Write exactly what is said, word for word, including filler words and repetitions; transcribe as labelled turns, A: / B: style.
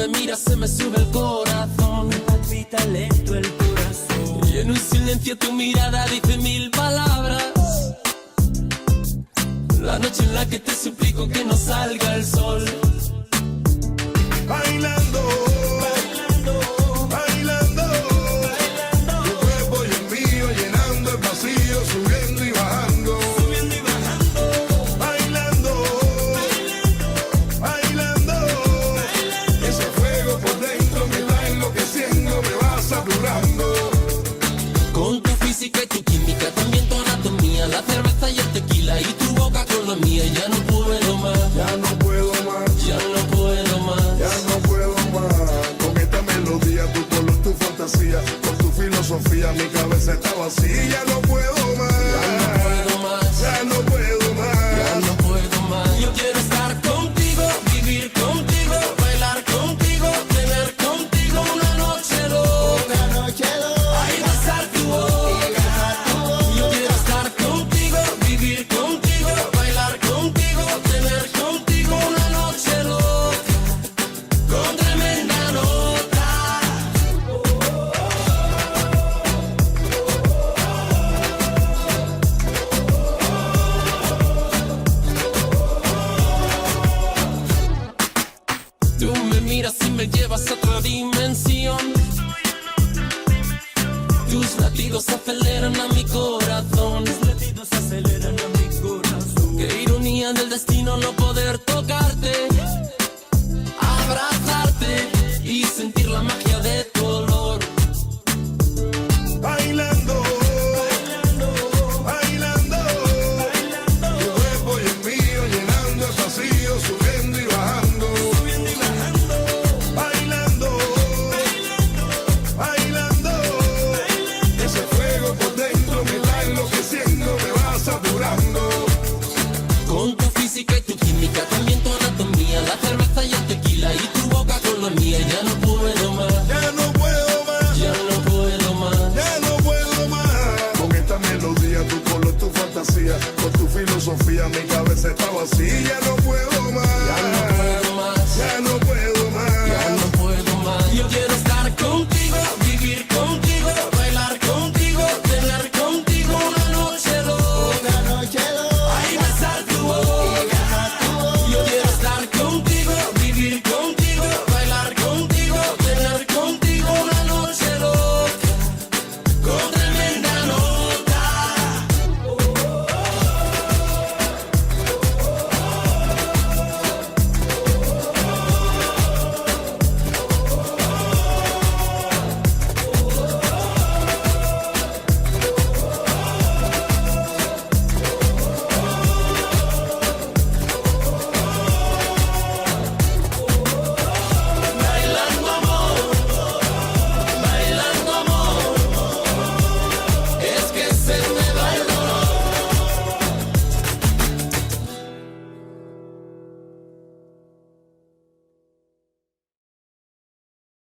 A: me miras se me sube el corazón.
B: Me palpita lento el corazón.
A: Y en un silencio tu mirada dice mil palabras. La noche en la que te suplico que no salga el sol.
C: Bailando,
B: Bailando,
C: bailando,
B: bailando,
C: tu cuerpo y el mío llenando el vacío, subiendo y bajando.
B: subiendo y bajando,
C: Bailando, bailando, ese fuego por dentro me va enloqueciendo, me va saturando.
A: Con tu física y tu química, también tu anatomía, la cerveza y el tequila y tu boca con la mía. Ya no puedo más,
C: Ya no puedo más,
A: ya no puedo más.
C: ya no puedo más. Con esta melodía, tu color, tu fantasía, con tu filosofía, mi cabeza está vacía. Ya no puedo más,
A: Ya no puedo más,
C: ya no puedo
A: ya
C: más.
A: no puedo más. Yo quiero estar contigo, vivir contigo, bailar contigo, tener contigo una noche loca.
B: una noche loca,
A: Ahí besar tu boca. Yo quiero estar contigo, vivir contigo, bailar contigo, tener contigo una noche loca, con tremenda nota. Tú me miras y me llevas a otra dimensión. Tus latidos aceleran a mi corazón.
B: los latidos aceleran a mi corazón.
A: Qué ironía del destino no poder tocar